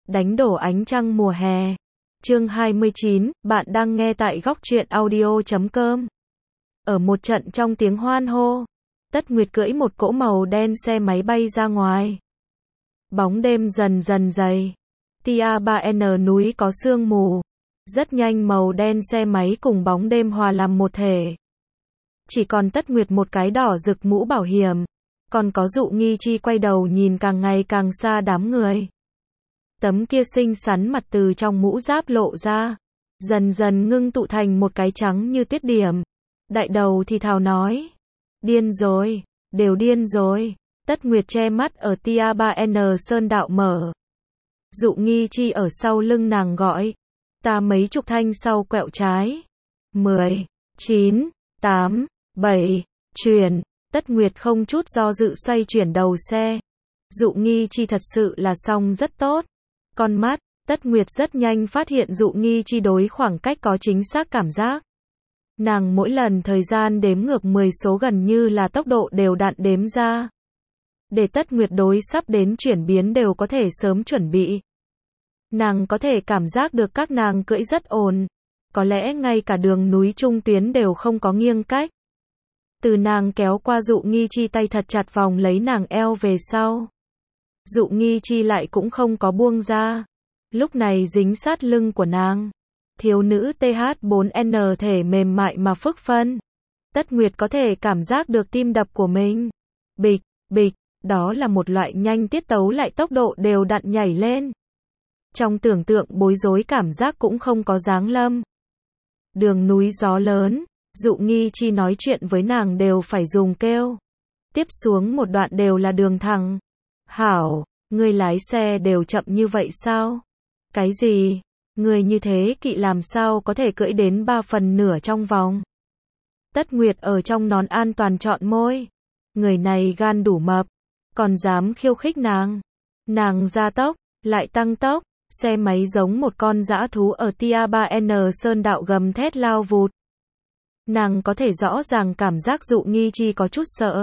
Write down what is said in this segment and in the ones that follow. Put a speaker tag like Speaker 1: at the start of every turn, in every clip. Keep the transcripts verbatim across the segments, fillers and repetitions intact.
Speaker 1: Đánh đổ ánh trăng mùa hè. Chương hai mươi chín, bạn đang nghe tại góc truyện audio chấm com. Ở một trận trong tiếng hoan hô, Tất Nguyệt cưỡi một cỗ màu đen xe máy bay ra ngoài. Bóng đêm dần dần dày. Tia ba N núi có sương mù. Rất nhanh màu đen xe máy cùng bóng đêm hòa làm một thể. Chỉ còn Tất Nguyệt một cái đỏ rực mũ bảo hiểm. Còn có Dụ Nghi Chi quay đầu nhìn càng ngày càng xa đám người. Tấm kia xinh xắn mặt từ trong mũ giáp lộ ra, dần dần ngưng tụ thành một cái trắng như tuyết điểm. Đại đầu thì thào nói, điên rồi, đều điên rồi. Tất Nguyệt che mắt ở Tia ba N sơn đạo mở. Dụ Nghi Chi ở sau lưng nàng gọi, ta mấy chục thanh sau quẹo trái. Mười, chín, tám, bảy, chuyển. Tất Nguyệt không chút do dự xoay chuyển đầu xe. Dụ Nghi Chi thật sự là song rất tốt. Con mắt, Tất Nguyệt rất nhanh phát hiện Dụ Nghi Chi đối khoảng cách có chính xác cảm giác. Nàng mỗi lần thời gian đếm ngược mười số gần như là tốc độ đều đặn đếm ra. Để Tất Nguyệt đối sắp đến chuyển biến đều có thể sớm chuẩn bị. Nàng có thể cảm giác được các nàng cưỡi rất ổn. Có lẽ ngay cả đường núi trung tuyến đều không có nghiêng cách. Từ nàng kéo qua Dụ Nghi Chi tay thật chặt vòng lấy nàng eo về sau. Dụ Nghi Chi lại cũng không có buông ra. Lúc này dính sát lưng của nàng. Thiếu nữ T H bốn N thể mềm mại mà phức phân. Tất Nguyệt có thể cảm giác được tim đập của mình. Bịch, bịch, đó là một loại nhanh tiết tấu lại tốc độ đều đặn nhảy lên. Trong tưởng tượng bối rối cảm giác cũng không có giáng lâm. Đường núi gió lớn, Dụ Nghi Chi nói chuyện với nàng đều phải dùng kêu. Tiếp xuống một đoạn đều là đường thẳng. Hảo, ngươi lái xe đều chậm như vậy sao? Cái gì? Ngươi như thế kỵ làm sao có thể cưỡi đến ba phần nửa trong vòng? Tất Nguyệt ở trong nón an toàn trọn môi. Người này gan đủ mập, còn dám khiêu khích nàng. Nàng gia tốc, lại tăng tốc, xe máy giống một con dã thú ở Tia ba N sơn đạo gầm thét lao vụt. Nàng có thể rõ ràng cảm giác Dụ Nghi Chi có chút sợ.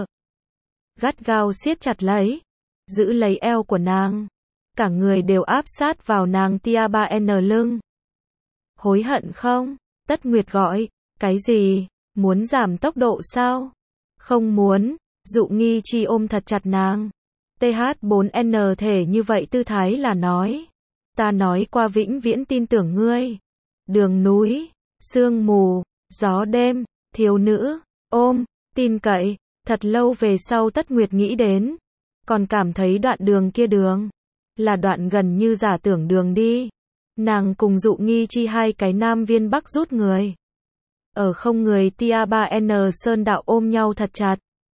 Speaker 1: Gắt gao siết chặt lấy, giữ lấy eo của nàng. Cả người đều áp sát vào nàng Tia ba N lưng. Hối hận không? Tất Nguyệt gọi, cái gì? Muốn giảm tốc độ sao? Không muốn. Dụ Nghi Chi ôm thật chặt nàng. T H bốn N thể như vậy tư thái là nói. Ta nói qua vĩnh viễn tin tưởng ngươi. Đường núi, sương mù, gió đêm, thiếu nữ, ôm, tin cậy. Thật lâu về sau Tất Nguyệt nghĩ đến. Còn cảm thấy đoạn đường kia đường. Là đoạn gần như giả tưởng đường đi. Nàng cùng Dụ Nghi Chi hai cái nam viên bắc rút người. Ở không người Tia ba N sơn đạo ôm nhau thật chặt.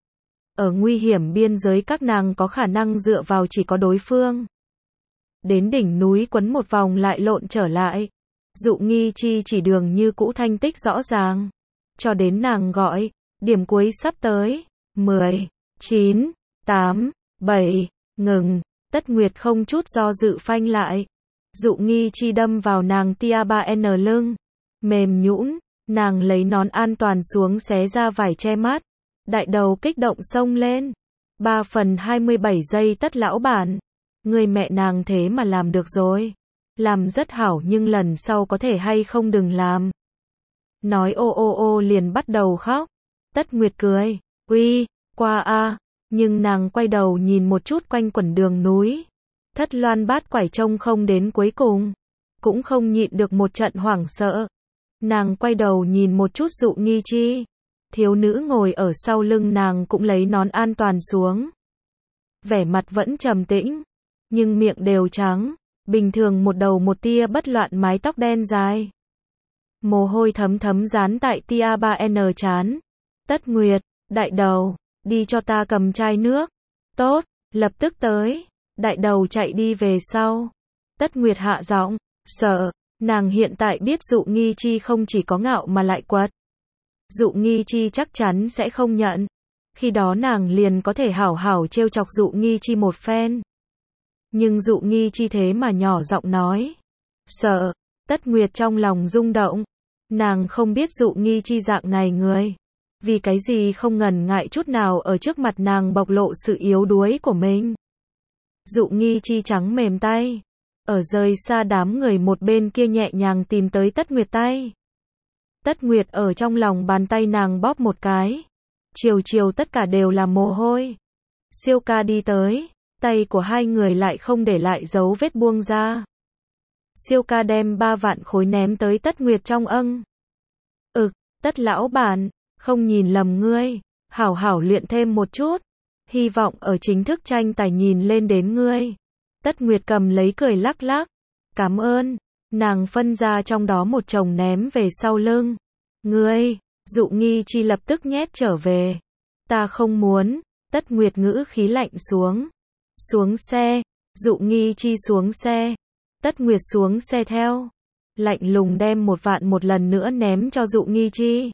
Speaker 1: Ở nguy hiểm biên giới các nàng có khả năng dựa vào chỉ có đối phương. Đến đỉnh núi quấn một vòng lại lộn trở lại. Dụ Nghi Chi chỉ đường như cũ thanh tích rõ ràng. Cho đến nàng gọi, điểm cuối sắp tới. Mười, chín, tám, bảy, ngừng. Tất Nguyệt không chút do dự phanh lại. Dụ Nghi Chi đâm vào nàng Tia ba N lưng. Mềm nhũn, nàng lấy nón an toàn xuống xé ra vải che mắt. Đại đầu kích động xông lên. ba phần hai mươi bảy giây Tất lão bản. Người mẹ nàng thế mà làm được rồi. Làm rất hảo nhưng lần sau có thể hay không đừng làm. Nói ô ô ô liền bắt đầu khóc. Tất Nguyệt cười. Uy, qua a. Nhưng nàng quay đầu nhìn một chút quanh quẩn đường núi. Thất loan bát quải trông không đến cuối cùng. Cũng không nhịn được một trận hoảng sợ. Nàng quay đầu nhìn một chút Dụ Nghi Chi. Thiếu nữ ngồi ở sau lưng nàng cũng lấy nón an toàn xuống. Vẻ mặt vẫn trầm tĩnh. Nhưng miệng đều trắng. Bình thường một đầu một tia bất loạn mái tóc đen dài. Mồ hôi thấm thấm dán tại Tia ba N trán. Tất Nguyệt, đại đầu, đi cho ta cầm chai nước. Tốt, lập tức tới. Đại đầu chạy đi về sau. Tất Nguyệt hạ giọng, sợ. Nàng hiện tại biết Dụ Nghi Chi không chỉ có ngạo mà lại quật. Dụ Nghi Chi chắc chắn sẽ không nhận. Khi đó nàng liền có thể hảo hảo trêu chọc Dụ Nghi Chi một phen. Nhưng Dụ Nghi Chi thế mà nhỏ giọng nói. Sợ. Tất Nguyệt trong lòng rung động. Nàng không biết Dụ Nghi Chi dạng này người. Vì cái gì không ngần ngại chút nào ở trước mặt nàng bộc lộ sự yếu đuối của mình. Dụ Nghi Chi trắng mềm tay. Ở rời xa đám người một bên kia nhẹ nhàng tìm tới Tất Nguyệt tay. Tất Nguyệt ở trong lòng bàn tay nàng bóp một cái. Chiều chiều tất cả đều là mồ hôi. Siêu ca đi tới, tay của hai người lại không để lại dấu vết buông ra. Siêu ca đem ba vạn khối ném tới Tất Nguyệt trong âng. Ực, Tất lão bản, không nhìn lầm ngươi, hảo hảo luyện thêm một chút. Hy vọng ở chính thức tranh tài nhìn lên đến ngươi. Tất Nguyệt cầm lấy cười lắc lắc. Cảm ơn, nàng phân ra trong đó một chồng ném về sau lưng. Ngươi, Dụ Nghi Chi lập tức nhét trở về. Ta không muốn, Tất Nguyệt ngữ khí lạnh xuống. Xuống xe, Dụ Nghi Chi xuống xe. Tất Nguyệt xuống xe theo. Lạnh lùng đem một vạn một lần nữa ném cho Dụ Nghi Chi.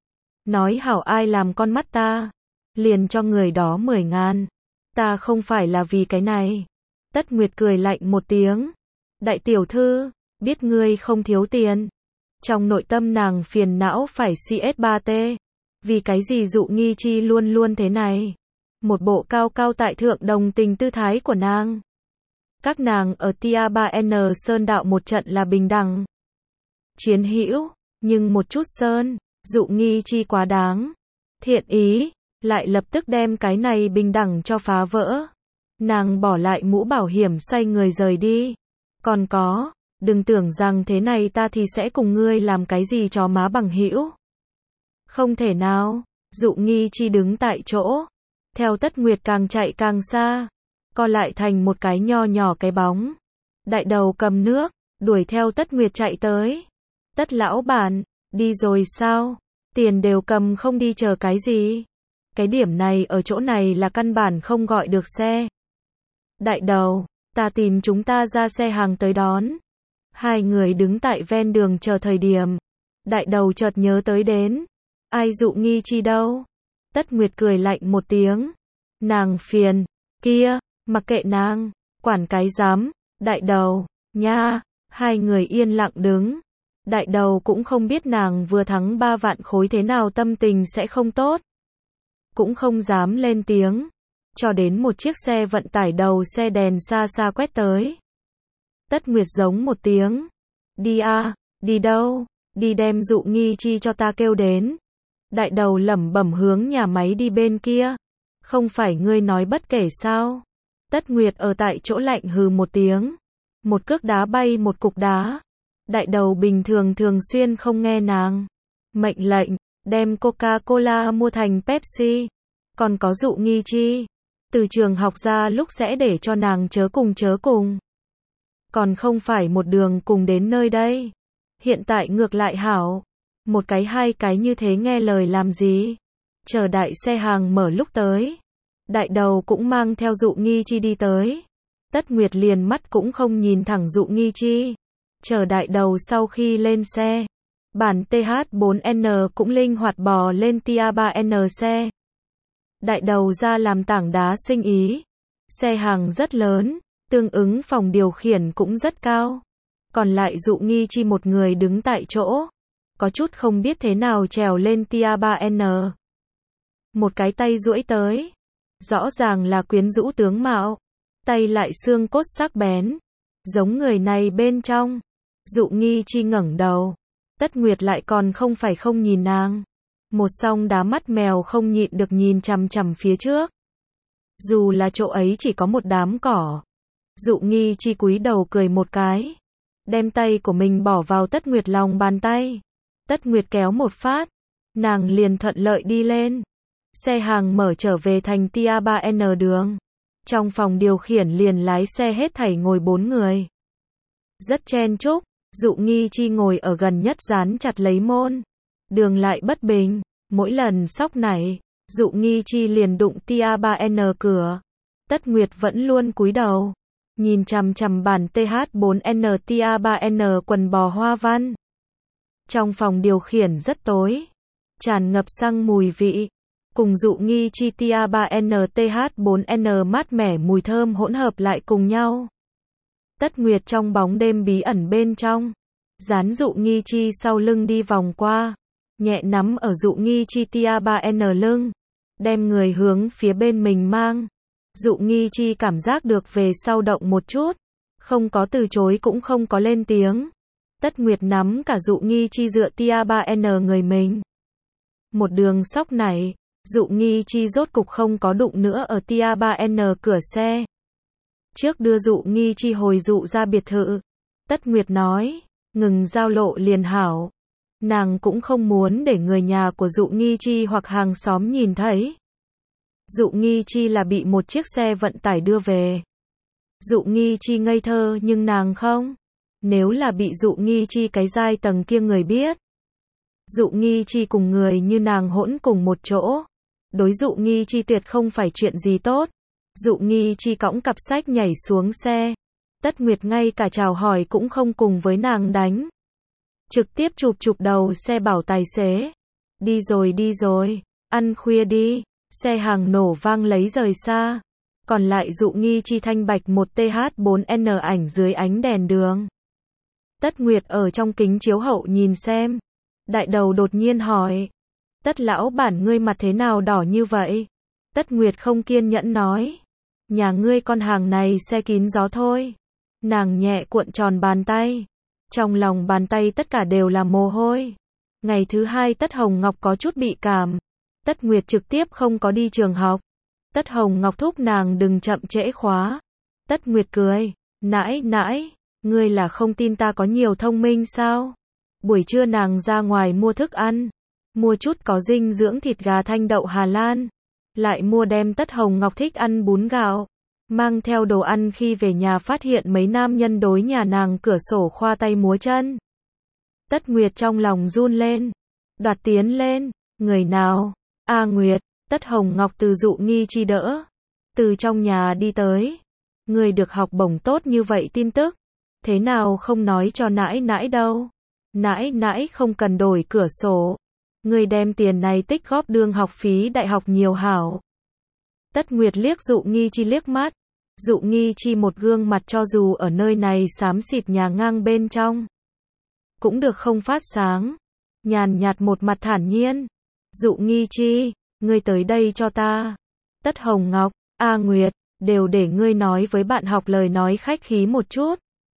Speaker 1: Nói hảo ai làm con mắt ta. Liền cho người đó mười ngàn. Ta không phải là vì cái này. Tất Nguyệt cười lạnh một tiếng. Đại tiểu thư, biết ngươi không thiếu tiền. Trong nội tâm nàng phiền não phải xê ét ba T. Vì cái gì Dụ Nghi Chi luôn luôn thế này. Một bộ cao cao tại thượng đồng tình tư thái của nàng. Các nàng ở Tia ba N Sơn đạo một trận là bình đẳng. Chiến hữu, nhưng một chút Sơn, Dụ Nghi Chi quá đáng. Thiện ý, lại lập tức đem cái này bình đẳng cho phá vỡ. Nàng bỏ lại mũ bảo hiểm xoay người rời đi. Còn có, đừng tưởng rằng thế này ta thì sẽ cùng ngươi làm cái gì chó má bằng hữu. Không thể nào, Dụ Nghi Chi đứng tại chỗ. Theo Tất Nguyệt càng chạy càng xa. Co lại thành một cái nho nhỏ cái bóng. Đại đầu cầm nước, đuổi theo Tất Nguyệt chạy tới. Tất lão bản, đi rồi sao? Tiền đều cầm không đi chờ cái gì? Cái điểm này ở chỗ này là căn bản không gọi được xe. Đại đầu, ta tìm chúng ta ra xe hàng tới đón. Hai người đứng tại ven đường chờ thời điểm. Đại đầu chợt nhớ tới đến. Ai Dụ Nghi Chi đâu? Tất Nguyệt cười lạnh một tiếng. Nàng phiền, kia, mặc kệ nàng, quản cái dám. Đại đầu, nha, hai người yên lặng đứng. Đại đầu cũng không biết nàng vừa thắng ba vạn khối thế nào tâm tình sẽ không tốt. Cũng không dám lên tiếng. Cho đến một chiếc xe vận tải đầu xe đèn xa xa quét tới. Tất Nguyệt giống một tiếng. Đi à, đi đâu? Đi đem Dụ Nghi Chi cho ta kêu đến. Đại đầu lẩm bẩm hướng nhà máy đi bên kia. Không phải ngươi nói bất kể sao? Tất Nguyệt ở tại chỗ lạnh hừ một tiếng. Một cước đá bay một cục đá. Đại đầu bình thường thường xuyên không nghe nàng. Mệnh lệnh, đem Coca-Cola mua thành Pepsi. Còn có Dụ Nghi Chi. Từ trường học ra lúc sẽ để cho nàng chớ cùng chớ cùng. Còn không phải một đường cùng đến nơi đây. Hiện tại ngược lại hảo. Một cái hai cái như thế nghe lời làm gì. Chờ đại xe hàng mở lúc tới. Đại đầu cũng mang theo Dụ Nghi Chi đi tới. Tất Nguyệt liền mắt cũng không nhìn thẳng Dụ Nghi Chi. Chờ đại đầu sau khi lên xe. Bản T H bốn N cũng linh hoạt bò lên Tia ba N xe. Đại đầu ra làm tảng đá sinh ý. Xe hàng rất lớn, tương ứng phòng điều khiển cũng rất cao. Còn lại Dụ Nghi Chi một người đứng tại chỗ. Có chút không biết thế nào trèo lên Tia ba N. Một cái tay duỗi tới. Rõ ràng là quyến rũ tướng mạo. Tay lại xương cốt sắc bén. Giống người này bên trong. Dụ Nghi Chi ngẩng đầu. Tất Nguyệt lại còn không phải không nhìn nàng. Một song đá mắt mèo không nhịn được nhìn chằm chằm phía trước. Dù là chỗ ấy chỉ có một đám cỏ. Dụ Nghi Chi cúi đầu cười một cái. Đem tay của mình bỏ vào Tất Nguyệt lòng bàn tay. Tất Nguyệt kéo một phát. Nàng liền thuận lợi đi lên. Xe hàng mở trở về thành Tia ba N đường. Trong phòng điều khiển liền lái xe hết thảy ngồi bốn người. Rất chen chúc. Dụ Nghi Chi ngồi ở gần nhất dán chặt lấy môn. Đường lại bất bình. Mỗi lần sóc này, Dụ Nghi Chi liền đụng Tia ba N cửa. Tất Nguyệt vẫn luôn cúi đầu. Nhìn chằm chằm bản T H bốn N Tia ba N quần bò hoa văn. Trong phòng điều khiển rất tối. Tràn ngập xăng mùi vị. Cùng Dụ Nghi Chi Tia ba N T H bốn N mát mẻ mùi thơm hỗn hợp lại cùng nhau. Tất Nguyệt trong bóng đêm bí ẩn bên trong. Dán Dụ Nghi Chi sau lưng đi vòng qua. Nhẹ nắm ở Dụ Nghi Chi Tia ba N lưng. Đem người hướng phía bên mình mang. Dụ Nghi Chi cảm giác được về sau động một chút. Không có từ chối cũng không có lên tiếng. Tất Nguyệt nắm cả Dụ Nghi Chi dựa tia ba N người mình. Một đường sóc này, Dụ Nghi Chi rốt cục không có đụng nữa ở tia ba N cửa xe. Trước đưa Dụ Nghi Chi hồi Dụ ra biệt thự, Tất Nguyệt nói, ngừng giao lộ liền hảo. Nàng cũng không muốn để người nhà của Dụ Nghi Chi hoặc hàng xóm nhìn thấy. Dụ Nghi Chi là bị một chiếc xe vận tải đưa về. Dụ Nghi Chi ngây thơ nhưng nàng không. Nếu là bị Dụ Nghi Chi cái giai tầng kia người biết. Dụ Nghi Chi cùng người như nàng hỗn cùng một chỗ. Đối Dụ Nghi Chi tuyệt không phải chuyện gì tốt. Dụ Nghi Chi cõng cặp sách nhảy xuống xe. Tất Nguyệt ngay cả chào hỏi cũng không cùng với nàng đánh. Trực tiếp chụp chụp đầu xe bảo tài xế. Đi rồi đi rồi, ăn khuya đi. Xe hàng nổ vang lấy rời xa. Còn lại Dụ Nghi Chi thanh bạch một T H bốn N ảnh dưới ánh đèn đường. Tất Nguyệt ở trong kính chiếu hậu nhìn xem. Đại đầu đột nhiên hỏi. Tất lão bản ngươi mặt thế nào đỏ như vậy? Tất Nguyệt không kiên nhẫn nói. Nhà ngươi con hàng này xe kín gió thôi. Nàng nhẹ cuộn tròn bàn tay. Trong lòng bàn tay tất cả đều là mồ hôi. Ngày thứ hai Tất Hồng Ngọc có chút bị cảm. Tất Nguyệt trực tiếp không có đi trường học. Tất Hồng Ngọc thúc nàng đừng chậm trễ khóa. Tất Nguyệt cười. Nãi nãi, ngươi là không tin ta có nhiều thông minh sao? Buổi trưa nàng ra ngoài mua thức ăn. Mua chút có dinh dưỡng thịt gà thanh đậu Hà Lan. Lại mua đem Tất Hồng Ngọc thích ăn bún gạo. Mang theo đồ ăn khi về nhà phát hiện mấy nam nhân đối nhà nàng cửa sổ khoa tay múa chân. Tất Nguyệt trong lòng run lên. Đoạt tiến lên. Người nào? A Nguyệt. Tất Hồng Ngọc từ Dụ Nghi Chi đỡ. Từ trong nhà đi tới. Người được học bổng tốt như vậy tin tức. Thế nào không nói cho nãi nãi đâu. Nãi nãi không cần đổi cửa sổ. Người đem tiền này tích góp đương học phí đại học nhiều hảo. Tất Nguyệt liếc Dụ Nghi Chi liếc mắt. Dụ Nghi Chi một gương mặt cho dù ở nơi này xám xịt nhà ngang bên trong. Cũng được không phát sáng. Nhàn nhạt một mặt thản nhiên. Dụ Nghi Chi, ngươi tới đây cho ta. Tất Hồng Ngọc, A Nguyệt, đều để ngươi nói với bạn học lời nói khách khí một chút.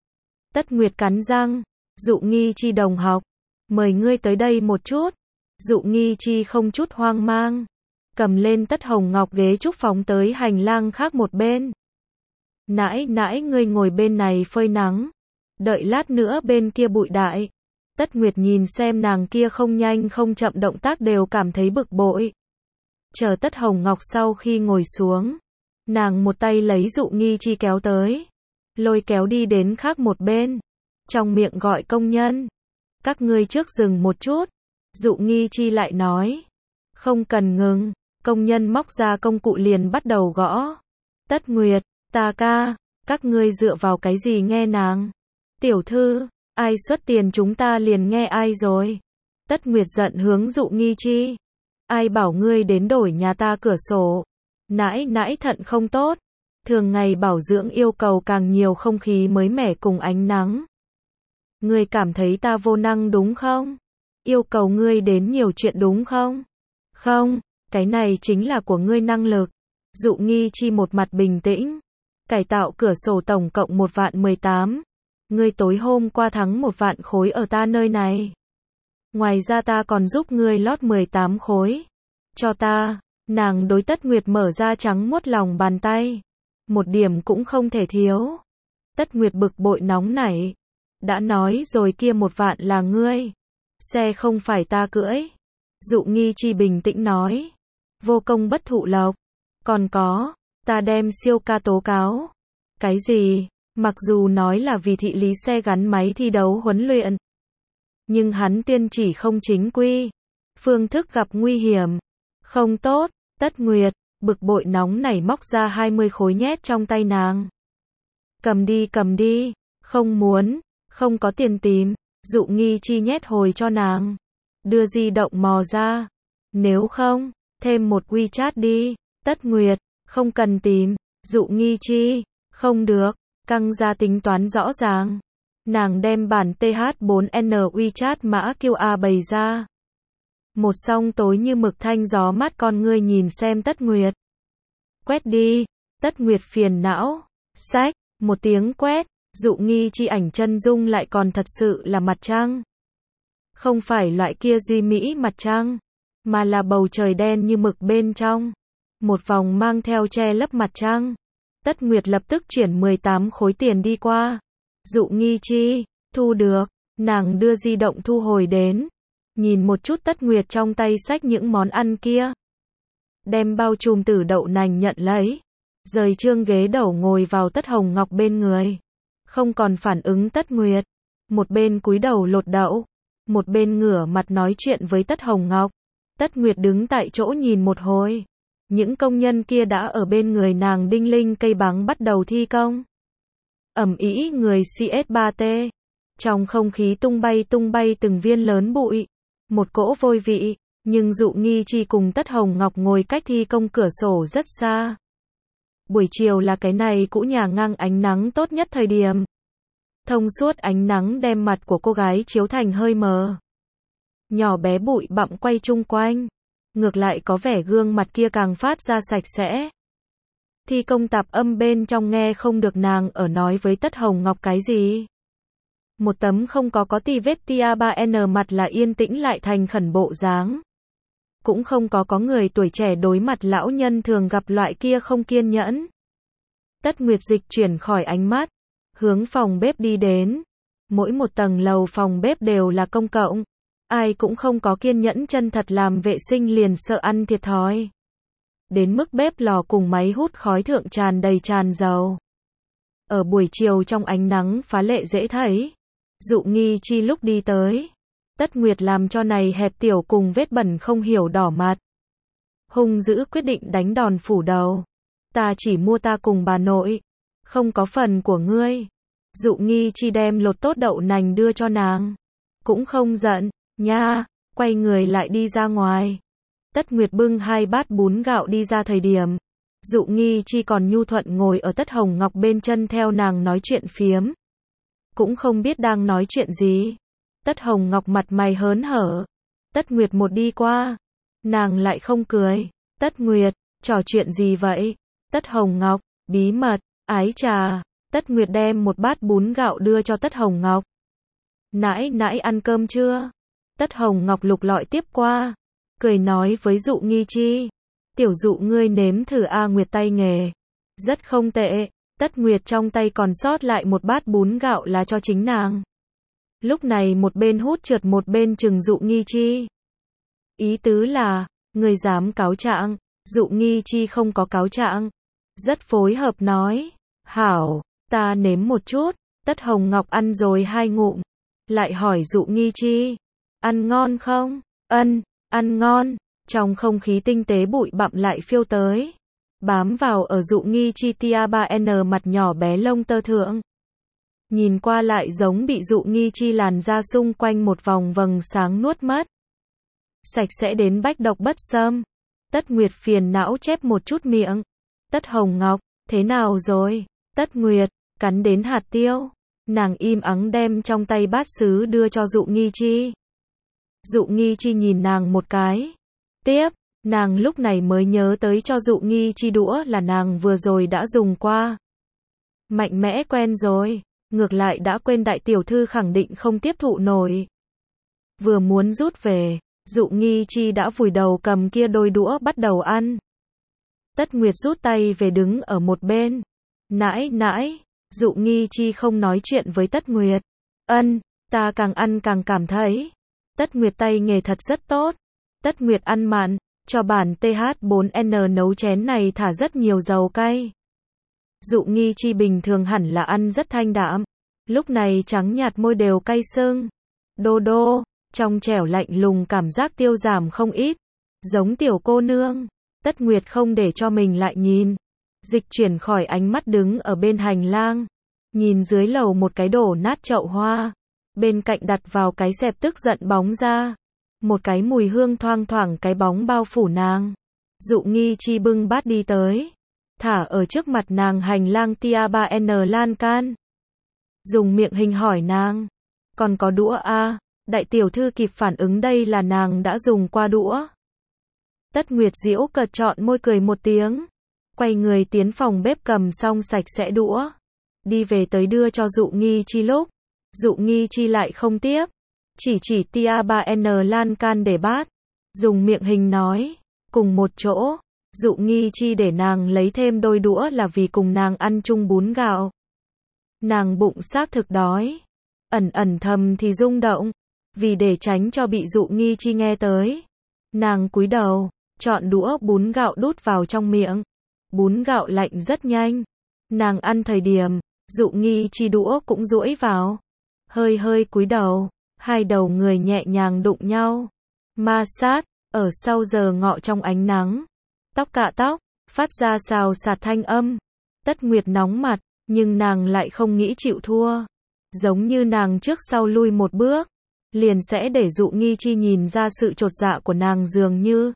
Speaker 1: Tất Nguyệt cắn răng. Dụ Nghi Chi đồng học, mời ngươi tới đây một chút. Dụ Nghi Chi không chút hoang mang. Cầm lên Tất Hồng Ngọc ghế trúc phóng tới hành lang khác một bên. Nãi nãi ngươi ngồi bên này phơi nắng. Đợi lát nữa bên kia bụi đại. Tất Nguyệt nhìn xem nàng kia không nhanh không chậm động tác đều cảm thấy bực bội. Chờ Tất Hồng Ngọc sau khi ngồi xuống. Nàng một tay lấy Dụ Nghi Chi kéo tới. Lôi kéo đi đến khác một bên. Trong miệng gọi công nhân. Các ngươi trước dừng một chút. Dụ Nghi Chi lại nói. Không cần ngừng. Công nhân móc ra công cụ liền bắt đầu gõ. Tất Nguyệt, ta ca, các ngươi dựa vào cái gì nghe nàng? Tiểu thư, ai xuất tiền chúng ta liền nghe ai rồi? Tất Nguyệt giận hướng Dụ Nghi Chi. Ai bảo ngươi đến đổi nhà ta cửa sổ? Nãi nãi thận không tốt. Thường ngày bảo dưỡng yêu cầu càng nhiều không khí mới mẻ cùng ánh nắng. Ngươi cảm thấy ta vô năng đúng không? Yêu cầu ngươi đến nhiều chuyện đúng không? Không, cái này chính là của ngươi năng lực. Dụ Nghi Chi một mặt bình tĩnh. Cải tạo cửa sổ tổng cộng một vạn mười tám. Ngươi tối hôm qua thắng một vạn khối ở ta nơi này. Ngoài ra ta còn giúp ngươi lót mười tám khối. Cho ta, nàng đối Tất Nguyệt mở ra trắng muốt lòng bàn tay. Một điểm cũng không thể thiếu. Tất Nguyệt bực bội nóng nảy. Đã nói rồi kia một vạn là ngươi. Xe không phải ta cưỡi. Dụ Nghi Chi bình tĩnh nói. Vô công bất thụ lộc. Còn có, ta đem siêu ca tố cáo. Cái gì? Mặc dù nói là vì thị lý xe gắn máy thi đấu huấn luyện. Nhưng hắn tiên chỉ không chính quy. Phương thức gặp nguy hiểm. Không tốt. Tất Nguyệt, bực bội nóng nảy móc ra hai mươi khối nhét trong tay nàng. Cầm đi cầm đi. Không muốn. Không có tiền tìm. Dụ Nghi Chi nhét hồi cho nàng. Đưa di động mò ra. Nếu không, thêm một WeChat đi. Tất Nguyệt, không cần tìm. Dụ Nghi Chi, không được. Căng ra tính toán rõ ràng. Nàng đem bản T H bốn N WeChat mã Q R bày ra. Một song tối như mực thanh gió mát con ngươi nhìn xem Tất Nguyệt. Quét đi. Tất Nguyệt phiền não. Xách, một tiếng quét. Dụ Nghi Chi ảnh chân dung lại còn thật sự là mặt trăng. Không phải loại kia duy mỹ mặt trăng, mà là bầu trời đen như mực bên trong. Một vòng mang theo che lấp mặt trăng. Tất Nguyệt lập tức chuyển mười tám khối tiền đi qua. Dụ Nghi Chi, thu được, nàng đưa di động thu hồi đến. Nhìn một chút Tất Nguyệt trong tay xách những món ăn kia. Đem bao chùm tử đậu nành nhận lấy. Rời trương ghế đầu ngồi vào Tất Hồng Ngọc bên người. Không còn phản ứng Tất Nguyệt. Một bên cúi đầu lột đậu. Một bên ngửa mặt nói chuyện với Tất Hồng Ngọc. Tất Nguyệt đứng tại chỗ nhìn một hồi. Những công nhân kia đã ở bên người nàng đinh linh cây báng bắt đầu thi công. Ầm ĩ người C S ba T. Trong không khí tung bay tung bay từng viên lớn bụi. Một cỗ vôi vị, nhưng Dụ Nghi Chi cùng Tất Hồng Ngọc ngồi cách thi công cửa sổ rất xa. Buổi chiều là cái này cũ nhà ngang ánh nắng tốt nhất thời điểm. Thông suốt ánh nắng đem mặt của cô gái chiếu thành hơi mờ. Nhỏ bé bụi bặm quay chung quanh. Ngược lại có vẻ gương mặt kia càng phát ra sạch sẽ. Thi công tạp âm bên trong nghe không được nàng ở nói với Tất Hồng Ngọc cái gì. Một tấm không có có tì vết tia ba N mặt là yên tĩnh lại thành khẩn bộ dáng. Cũng không có có người tuổi trẻ đối mặt lão nhân thường gặp loại kia không kiên nhẫn. Tất Nguyệt dịch chuyển khỏi ánh mắt, hướng phòng bếp đi đến. Mỗi một tầng lầu phòng bếp đều là công cộng. Ai cũng không có kiên nhẫn chân thật làm vệ sinh liền sợ ăn thiệt thòi. Đến mức bếp lò cùng máy hút khói thượng tràn đầy tràn dầu. Ở buổi chiều trong ánh nắng phá lệ dễ thấy. Dụ Nghi Chi lúc đi tới. Tất Nguyệt làm cho này hẹp tiểu cùng vết bẩn không hiểu đỏ mặt. Hung dữ quyết định đánh đòn phủ đầu. Ta chỉ mua ta cùng bà nội. Không có phần của ngươi. Dụ Nghi Chi đem lột tốt đậu nành đưa cho nàng. Cũng không giận, nha, quay người lại đi ra ngoài. Tất Nguyệt bưng hai bát bún gạo đi ra thời điểm. Dụ Nghi Chi còn nhu thuận ngồi ở Tất Hồng Ngọc bên chân theo nàng nói chuyện phiếm. Cũng không biết đang nói chuyện gì. Tất Hồng Ngọc mặt mày hớn hở. Tất Nguyệt một đi qua. Nàng lại không cười. Tất Nguyệt, trò chuyện gì vậy? Tất Hồng Ngọc, bí mật, ái trà. Tất Nguyệt đem một bát bún gạo đưa cho Tất Hồng Ngọc. Nãi nãi ăn cơm chưa? Tất Hồng Ngọc lục lọi tiếp qua. Cười nói với Dụ Nghi Chi. Tiểu Dụ ngươi nếm thử A Nguyệt tay nghề. Rất không tệ. Tất Nguyệt trong tay còn sót lại một bát bún gạo là cho chính nàng. Lúc này một bên hút trượt một bên chừng Dụ Nghi Chi. Ý tứ là, người dám cáo trạng. Dụ Nghi Chi không có cáo trạng. Rất phối hợp nói. Hảo, ta nếm một chút. Tất Hồng Ngọc ăn rồi hai ngụm. Lại hỏi Dụ Nghi Chi. Ăn ngon không? Ân, ăn ngon. Trong không khí tinh tế bụi bặm lại phiêu tới. Bám vào ở Dụ Nghi Chi tia ba N mặt nhỏ bé lông tơ thượng. Nhìn qua lại giống bị Dụ Nghi Chi làn da xung quanh một vòng vầng sáng nuốt mất. Sạch sẽ đến bách độc bất xâm. Tất Nguyệt phiền não chép một chút miệng. Tất Hồng Ngọc, thế nào rồi? Tất Nguyệt, cắn đến hạt tiêu. Nàng im ắng đem trong tay bát sứ đưa cho Dụ Nghi Chi. Dụ Nghi Chi nhìn nàng một cái. Tiếp, nàng lúc này mới nhớ tới cho Dụ Nghi Chi đũa là nàng vừa rồi đã dùng qua. Mạnh mẽ quen rồi, ngược lại đã quên đại tiểu thư khẳng định không tiếp thụ nổi. Vừa muốn rút về, Dụ Nghi Chi đã vùi đầu cầm kia đôi đũa bắt đầu ăn. Tất Nguyệt rút tay về đứng ở một bên. Nãi nãi, Dụ Nghi Chi không nói chuyện với Tất Nguyệt. Ân, ta càng ăn càng cảm thấy. Tất Nguyệt tay nghề thật rất tốt. Tất Nguyệt ăn mặn, cho bản T H bốn N nấu chén này thả rất nhiều dầu cay. Dụ Nghi Chi bình thường hẳn là ăn rất thanh đạm. Lúc này trắng nhạt môi đều cay sưng. Đô đô, trong trẻo lạnh lùng cảm giác tiêu giảm không ít. Giống tiểu cô nương. Tất Nguyệt không để cho mình lại nhìn. Dịch chuyển khỏi ánh mắt đứng ở bên hành lang. Nhìn dưới lầu một cái đổ nát chậu hoa. Bên cạnh đặt vào cái dẹp tức giận bóng ra. Một cái mùi hương thoang thoảng cái bóng bao phủ nàng. Dụ Nghi Chi bưng bát đi tới. Thả ở trước mặt nàng hành lang tia ba N lan can. Dùng miệng hình hỏi nàng. Còn có đũa a? Đại tiểu thư kịp phản ứng đây là nàng đã dùng qua đũa. Tất Nguyệt diễu cợt trọn môi cười một tiếng. Quay người tiến phòng bếp cầm xong sạch sẽ đũa. đi về tới đưa cho Dụ Nghi Chi lúc. Dụ Nghi Chi lại không tiếp. Chỉ chỉ tia ba N lan can để bát. Dùng miệng hình nói. Cùng một chỗ. Dụ Nghi Chi để nàng lấy thêm đôi đũa là vì cùng nàng ăn chung bún gạo. Nàng bụng xác thực đói. Ẩn ẩn thầm thì rung động. Vì để tránh cho bị Dụ Nghi Chi nghe tới. Nàng cúi đầu. Chọn đũa bún gạo đút vào trong miệng. Bún gạo lạnh rất nhanh. Nàng ăn thời điểm. Dụ Nghi Chi đũa cũng duỗi vào. Hơi hơi cúi đầu. Hai đầu người nhẹ nhàng đụng nhau. Ma sát. Ở sau giờ ngọ trong ánh nắng. Tóc cạ tóc. Phát ra xào xạc thanh âm. Tất Nguyệt nóng mặt. Nhưng nàng lại không nghĩ chịu thua. Giống như nàng trước sau lui một bước. Liền sẽ để Dụ Nghi Chi nhìn ra sự chột dạ của nàng dường như.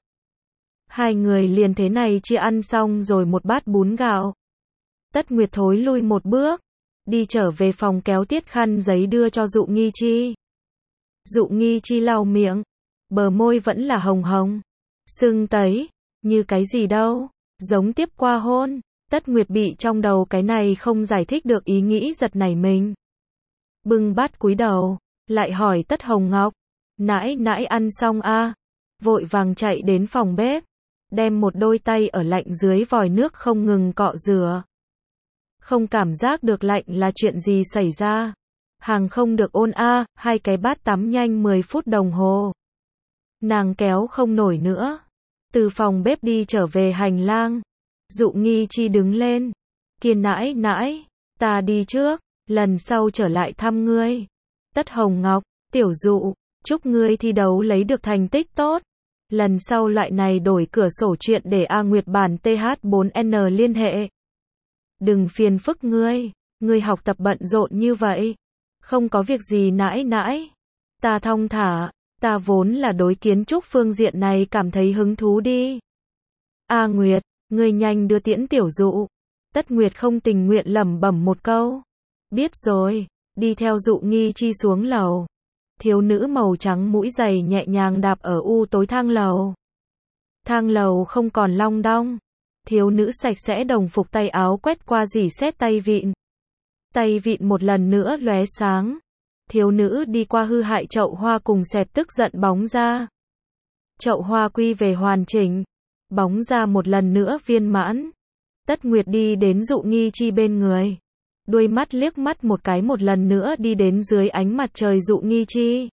Speaker 1: Hai người liền thế này chia ăn xong rồi một bát bún gạo. Tất Nguyệt thối lui một bước. Đi trở về phòng kéo tiết khăn giấy đưa cho Dụ Nghi Chi. Dụ Nghi Chi lau miệng. Bờ môi vẫn là hồng hồng. Sưng tấy. Như cái gì đâu. Giống tiếp qua hôn. Tất Nguyệt bị trong đầu cái này không giải thích được ý nghĩ giật nảy mình. Bưng bát cúi đầu. Lại hỏi Tất Hồng Ngọc. Nãi nãi ăn xong a à? Vội vàng chạy đến phòng bếp. Đem một đôi tay ở lạnh dưới vòi nước không ngừng cọ rửa. Không cảm giác được lạnh là chuyện gì xảy ra. Hàng không được ôn a à, hai cái bát tắm nhanh mười phút đồng hồ. Nàng kéo không nổi nữa. Từ phòng bếp đi trở về hành lang. Dụ Nghi Chi đứng lên. Kiên nãi nãi, ta đi trước, lần sau trở lại thăm ngươi. Tất Hồng Ngọc, Tiểu Dụ, chúc ngươi thi đấu lấy được thành tích tốt. Lần sau loại này đổi cửa sổ chuyện để A Nguyệt bản T H bốn N liên hệ. Đừng phiền phức ngươi, ngươi học tập bận rộn như vậy. Không có việc gì nãi nãi. Ta thong thả, ta vốn là đối kiến trúc phương diện này cảm thấy hứng thú đi. A Nguyệt, ngươi nhanh đưa tiễn Tiểu Dụ. Tất Nguyệt không tình nguyện lẩm bẩm một câu. Biết rồi, đi theo Dụ Nghi Chi xuống lầu. Thiếu nữ màu trắng mũi giày nhẹ nhàng đạp ở u tối thang lầu. Thang lầu không còn long đong. Thiếu nữ sạch sẽ đồng phục tay áo quét qua dỉ xét tay vịn. Tay vịn một lần nữa lóe sáng. Thiếu nữ đi qua hư hại chậu hoa cùng xẹp tức giận bóng ra. Chậu hoa quy về hoàn chỉnh. Bóng ra một lần nữa viên mãn. Tất Nguyệt đi đến Dụ Nghi Chi bên người. Đuôi mắt liếc mắt một cái một lần nữa đi đến dưới ánh mặt trời Dụ Nghi Chi.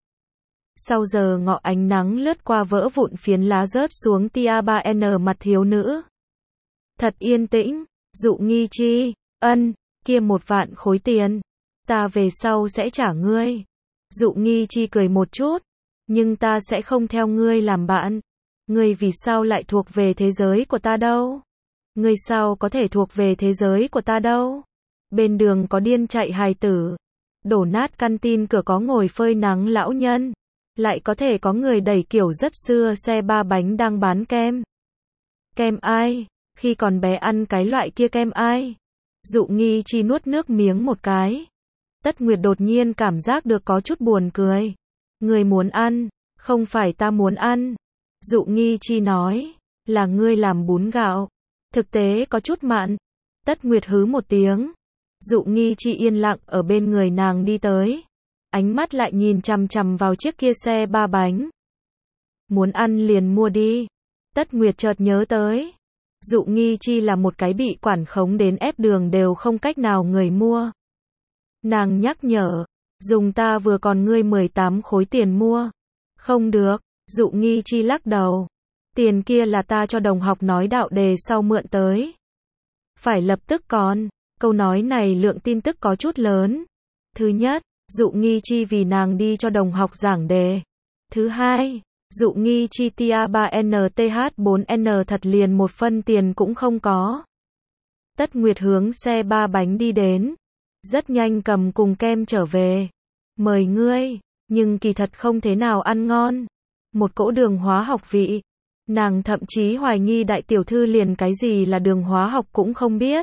Speaker 1: Sau giờ ngọ ánh nắng lướt qua vỡ vụn phiến lá rớt xuống tia ba N mặt thiếu nữ. Thật yên tĩnh. Dụ Nghi Chi, ân, kia một vạn khối tiền. Ta về sau sẽ trả ngươi. Dụ Nghi Chi cười một chút. Nhưng ta sẽ không theo ngươi làm bạn. Ngươi vì sao lại thuộc về thế giới của ta đâu? Ngươi sao có thể thuộc về thế giới của ta đâu? Bên đường có điên chạy hài tử. Đổ nát căn tin cửa có ngồi phơi nắng lão nhân. Lại có thể có người đẩy kiểu rất xưa xe ba bánh đang bán kem. Kem ai? Khi còn bé ăn cái loại kia kem ai? Dụ Nghi Chi nuốt nước miếng một cái. Tất Nguyệt đột nhiên cảm giác được có chút buồn cười. Ngươi muốn ăn, không phải ta muốn ăn. Dụ Nghi Chi nói, là ngươi làm bún gạo. Thực tế có chút mặn. Tất Nguyệt hứ một tiếng. Dụ Nghi Chi yên lặng ở bên người nàng đi tới. Ánh mắt lại nhìn chằm chằm vào chiếc kia xe ba bánh. Muốn ăn liền mua đi. Tất Nguyệt chợt nhớ tới. Dụ Nghi Chi là một cái bị quản khống đến ép đường đều không cách nào người mua. Nàng nhắc nhở. Dùng ta vừa còn ngươi mười tám khối tiền mua. Không được. Dụ Nghi Chi lắc đầu. Tiền kia là ta cho đồng học nói đạo đề sau mượn tới. Phải lập tức còn. Câu nói này lượng tin tức có chút lớn. Thứ nhất, Dụ Nghi Chi vì nàng đi cho đồng học giảng đề. Thứ hai, Dụ Nghi Chi tia ba N T H bốn N thật liền một phân tiền cũng không có. Tất Nguyệt hướng xe ba bánh đi đến. Rất nhanh cầm cùng kem trở về. Mời ngươi, nhưng kỳ thật không thế nào ăn ngon. Một cỗ đường hóa học vị. Nàng thậm chí hoài nghi đại tiểu thư liền cái gì là đường hóa học cũng không biết.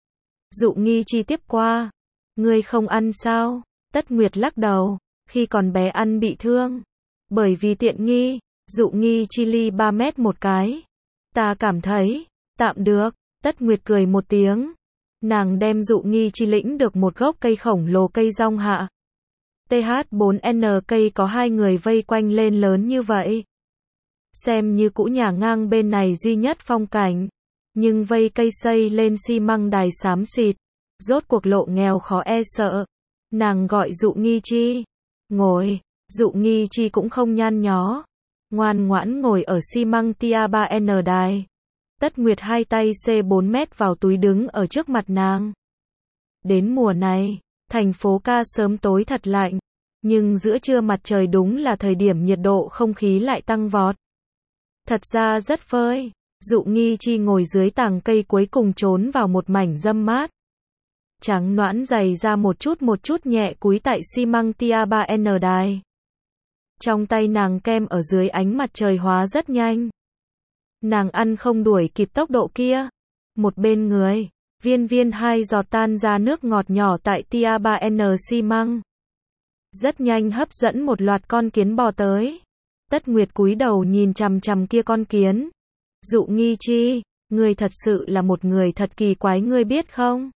Speaker 1: Dụ Nghi Chi tiếp qua. Ngươi không ăn sao? Tất Nguyệt lắc đầu. Khi còn bé ăn bị thương. Bởi vì tiện nghi. Dụ Nghi Chi ly ba mét một cái. Ta cảm thấy. Tạm được. Tất Nguyệt cười một tiếng. Nàng đem Dụ Nghi Chi lĩnh được một gốc cây khổng lồ cây rong hạ. T H bốn N cây có hai người vây quanh lên lớn như vậy. Xem như cũ nhà ngang bên này duy nhất phong cảnh. Nhưng vây cây xây lên xi măng đài xám xịt. Rốt cuộc lộ nghèo khó e sợ. Nàng gọi Dụ Nghi Chi. Ngồi. Dụ Nghi Chi cũng không nhăn nhó. Ngoan ngoãn ngồi ở xi măng tia ba N đài. Tất Nguyệt hai tay C bốn mét vào túi đứng ở trước mặt nàng. Đến mùa này, thành phố ca sớm tối thật lạnh. Nhưng giữa trưa mặt trời đúng là thời điểm nhiệt độ không khí lại tăng vọt. Thật ra rất phơi. Dụ Nghi Chi ngồi dưới tàng cây cuối cùng trốn vào một mảnh râm mát. Trắng nõn giày ra một chút một chút nhẹ cúi tại xi măng tia ba N đài. Trong tay nàng kem ở dưới ánh mặt trời hóa rất nhanh. Nàng ăn không đuổi kịp tốc độ kia. Một bên người, viên viên hai giọt tan ra nước ngọt nhỏ tại tia ba N xi măng. Rất nhanh hấp dẫn một loạt con kiến bò tới. Tất Nguyệt cúi đầu nhìn chằm chằm kia con kiến. Dụ Nghi Chi, ngươi thật sự là một người thật kỳ quái, ngươi biết không?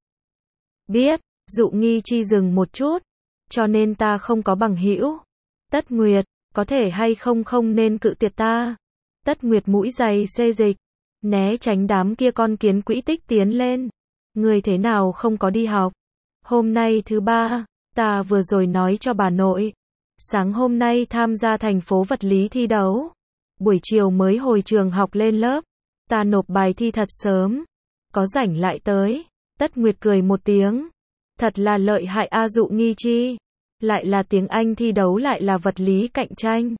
Speaker 1: Biết. Dụ Nghi Chi dừng một chút. Cho nên ta không có bằng hữu. Tất Nguyệt, có thể hay không không nên cự tuyệt ta. Tất Nguyệt mũi giày xê dịch, né tránh đám kia con kiến quỹ tích tiến lên. Ngươi thế nào không có đi học? Hôm nay thứ ba, ta vừa rồi nói cho bà nội. Sáng hôm nay tham gia thành phố vật lý thi đấu. Buổi chiều mới hồi trường học lên lớp. Ta nộp bài thi thật sớm. Có rảnh lại tới. Tất Nguyệt cười một tiếng. Thật là lợi hại a Dụ Nghi Chi. Lại là tiếng Anh thi đấu lại là vật lý cạnh tranh.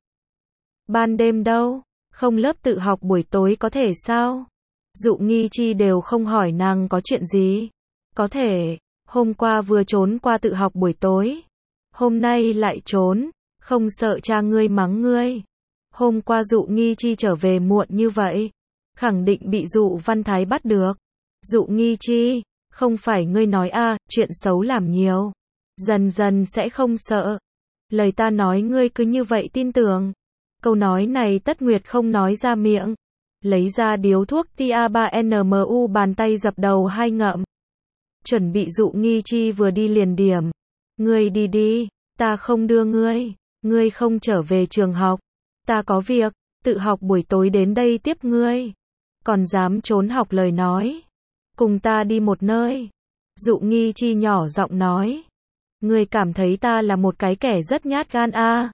Speaker 1: Ban đêm đâu? Không lớp tự học buổi tối có thể sao? Dụ Nghi Chi đều không hỏi nàng có chuyện gì. Có thể, hôm qua vừa trốn qua tự học buổi tối. Hôm nay lại trốn, không sợ cha ngươi mắng ngươi. Hôm qua Dụ Nghi Chi trở về muộn như vậy. Khẳng định bị Dụ Văn Thái bắt được. Dụ Nghi Chi, không phải ngươi nói a, à, chuyện xấu làm nhiều. Dần dần sẽ không sợ. Lời ta nói ngươi cứ như vậy tin tưởng. Câu nói này Tất Nguyệt không nói ra miệng. Lấy ra điếu thuốc tia ba N M U bàn tay dập đầu hai ngậm. Chuẩn bị Dụ Nghi Chi vừa đi liền điểm. Ngươi đi đi, ta không đưa ngươi. Ngươi không trở về trường học. Ta có việc, tự học buổi tối đến đây tiếp ngươi. Còn dám trốn học lời nói. Cùng ta đi một nơi. Dụ Nghi Chi nhỏ giọng nói. Ngươi cảm thấy ta là một cái kẻ rất nhát gan a? À?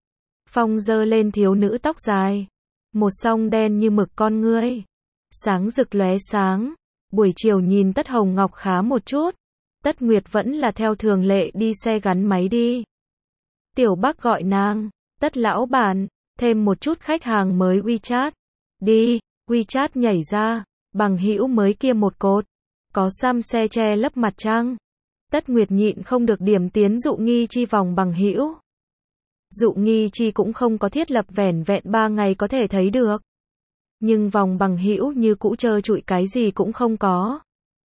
Speaker 1: Phong giơ lên thiếu nữ tóc dài. Một song đen như mực con ngươi. Sáng rực lóe sáng. Buổi chiều nhìn Tất Hồng Ngọc khá một chút. Tất Nguyệt vẫn là theo thường lệ đi xe gắn máy đi. Tiểu Bắc gọi nàng. Tất lão bản, thêm một chút khách hàng mới WeChat. Đi, WeChat nhảy ra. Bằng hữu mới kia một cột. Có xăm xe che lấp mặt trăng. Tất Nguyệt nhịn không được điểm tiến Dụ Nghi Chi vòng bằng hữu. Dụ Nghi Chi cũng không có thiết lập vẻn vẹn ba ngày có thể thấy được. Nhưng vòng bằng hữu như cũ trơ trụi cái gì cũng không có.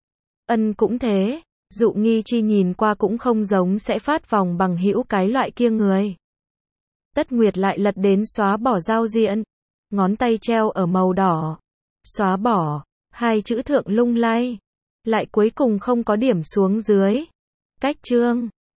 Speaker 1: Ân cũng thế, Dụ Nghi Chi nhìn qua cũng không giống sẽ phát vòng bằng hữu cái loại kia người. Tất Nguyệt lại lật đến xóa bỏ giao diện. Ngón tay treo ở màu đỏ. Xóa bỏ, hai chữ thượng lung lay. Lại cuối cùng không có điểm xuống dưới. Cách chương.